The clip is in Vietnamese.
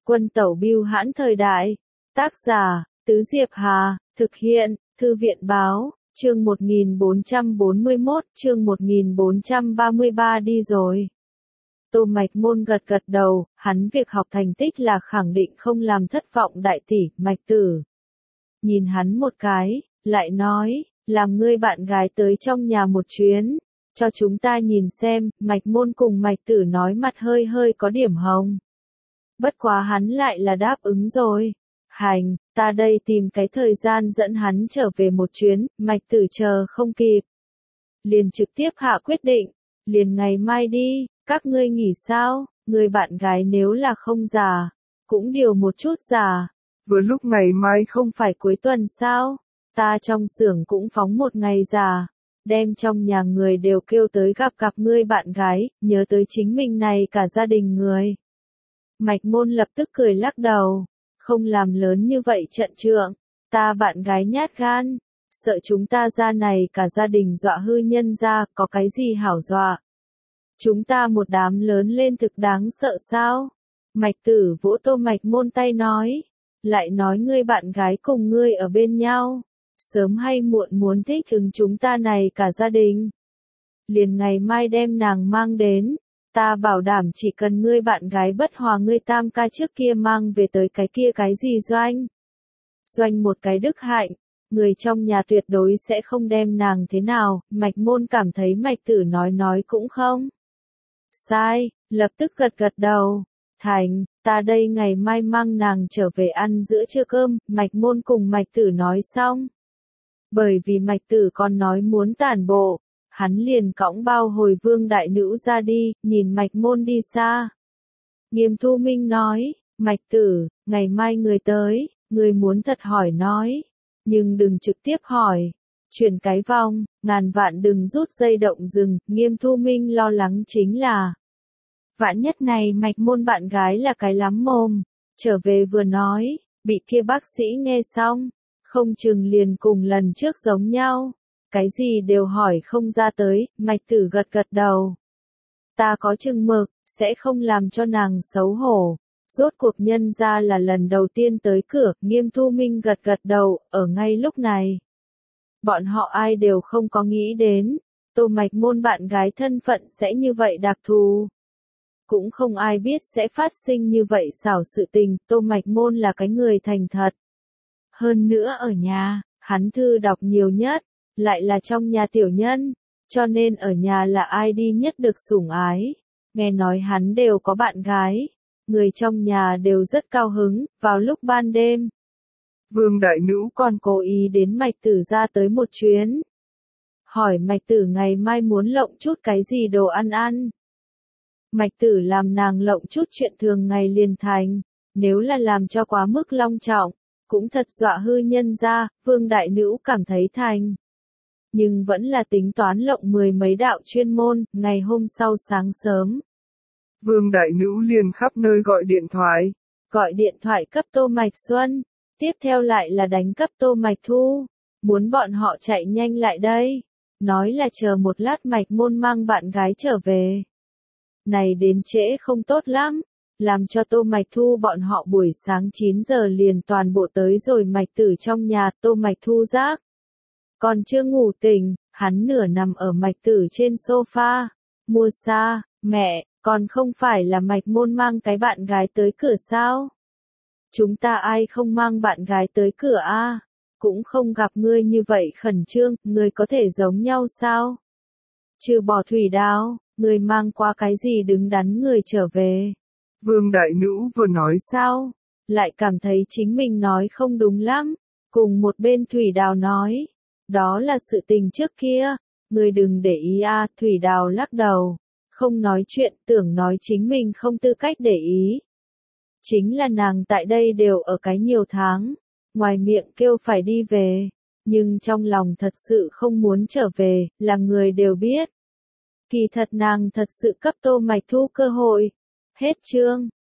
Quân tẩu bưu hãn thời đại. Tác giả, Tứ Diệp Hà, thực hiện, Thư viện báo, chương 1441, chương 1433 đi rồi. Tô Mạch Môn gật gật đầu, hắn việc học thành tích là khẳng định không làm thất vọng đại tỷ, Mạch Tử. Nhìn hắn một cái, lại nói, làm ngươi bạn gái tới trong nhà một chuyến, cho chúng ta nhìn xem, Mạch Môn cùng Mạch Tử nói mặt hơi hơi có điểm hồng. Bất quá hắn lại là đáp ứng rồi. Hành, ta đây tìm cái thời gian dẫn hắn trở về một chuyến, Mạch Tử chờ không kịp. Liền trực tiếp hạ quyết định, liền ngày mai đi, các ngươi nghỉ sao, người bạn gái nếu là không già, cũng điều một chút già. Vừa lúc ngày mai Không phải cuối tuần sao, ta trong xưởng cũng phóng một ngày già, đem trong nhà người đều kêu tới gặp ngươi bạn gái, nhớ tới chính mình này cả gia đình người. Mạch Môn lập tức cười lắc đầu, không làm lớn như vậy trận trượng, ta bạn gái nhát gan, sợ chúng ta ra này cả gia đình dọa hư nhân ra, có cái gì hảo dọa. Chúng ta một đám lớn lên thực đáng sợ sao? Mạch Tử vỗ Tô Mạch Môn tay nói, lại nói ngươi bạn gái cùng ngươi ở bên nhau, sớm hay muộn muốn thích ứng chúng ta này cả gia đình. Liền ngày mai đem nàng mang đến, ta bảo đảm chỉ cần ngươi bạn gái bất hòa ngươi tam ca trước kia mang về tới cái kia cái gì doanh. Doanh một cái đức hạnh, người trong nhà tuyệt đối sẽ không đem nàng thế nào, Mạch Môn cảm thấy Mạch Tử nói cũng không. Sai, lập tức gật gật đầu. Thành, ta đây ngày mai mang nàng trở về ăn giữa trưa cơm, Mạch Môn cùng Mạch Tử nói xong. Bởi vì Mạch Tử còn nói muốn tản bộ, hắn liền cõng bao hồi Vương đại nữ ra đi, nhìn Mạch Môn đi xa. Nghiêm Thu Minh nói, Mạch Tử, ngày mai người tới, người muốn thật hỏi nói, nhưng đừng trực tiếp hỏi. Chuyển cái vòng, ngàn vạn đừng rút dây động rừng, Nghiêm Thu Minh lo lắng chính là vạn nhất này Mạch Môn bạn gái là cái lắm mồm, trở về vừa nói, bị kia bác sĩ nghe xong, không chừng liền cùng lần trước giống nhau, cái gì đều hỏi không ra tới, Mạch Tử gật gật đầu. Ta có chừng mực, sẽ không làm cho nàng xấu hổ, rốt cuộc nhân ra là lần đầu tiên tới cửa, Nghiêm Thu Minh gật gật đầu, ở ngay lúc này. Bọn họ ai đều không có nghĩ đến, Tô Mạch Môn bạn gái thân phận sẽ như vậy đặc thù. Cũng không ai biết sẽ phát sinh như vậy xảo sự tình, Tô Mạch Môn là cái người thành thật. Hơn nữa ở nhà, hắn thư đọc nhiều nhất, lại là trong nhà tiểu nhân, cho nên ở nhà là ai đi nhất được sủng ái. Nghe nói hắn đều có bạn gái, người trong nhà đều rất cao hứng, vào lúc ban đêm. Vương đại nữ còn cố ý đến Mạch Tử ra tới một chuyến. Hỏi Mạch Tử ngày mai muốn lộng chút cái gì đồ ăn ăn. Mạch Tử làm nàng lộng chút chuyện thường ngày liền thành, nếu là làm cho quá mức long trọng, cũng thật dọa hư nhân ra, Vương đại nữ cảm thấy thành. Nhưng vẫn là tính toán lộng 10 mấy đạo chuyên môn, ngày hôm sau sáng sớm. Vương đại nữ liền khắp nơi gọi điện thoại. Gọi điện thoại cấp Tô Mạch Xuân, tiếp theo lại là đánh cấp Tô Mạch Thu, muốn bọn họ chạy nhanh lại đây, nói là chờ một lát Mạch Môn mang bạn gái trở về. Này đến trễ không tốt lắm, làm cho Tô Mạch Thu bọn họ buổi sáng 9 giờ liền toàn bộ tới rồi Mạch Tử trong nhà, Tô Mạch Thu giác. Còn chưa ngủ tỉnh, hắn nửa nằm ở Mạch Tử trên sofa, mua xa, mẹ, còn không phải là Mạch Môn mang cái bạn gái tới cửa sao? Chúng ta ai không mang bạn gái tới cửa a? Cũng không gặp ngươi như vậy khẩn trương, ngươi có thể giống nhau sao? Trừ bỏ Thủy Đào, ngươi mang qua cái gì đứng đắn người trở về? Vương đại nữ vừa nói sao? Lại cảm thấy chính mình nói không đúng lắm, cùng một bên Thủy Đào nói. Đó là sự tình trước kia, ngươi đừng để ý a. Thủy Đào lắc đầu, không nói chuyện, tưởng nói chính mình không tư cách để ý. Chính là nàng tại đây đều ở cái nhiều tháng, ngoài miệng kêu phải đi về, nhưng trong lòng thật sự không muốn trở về, là người đều biết. Kỳ thật nàng thật sự cấp Tô Mạch Thu cơ hội. Hết chương.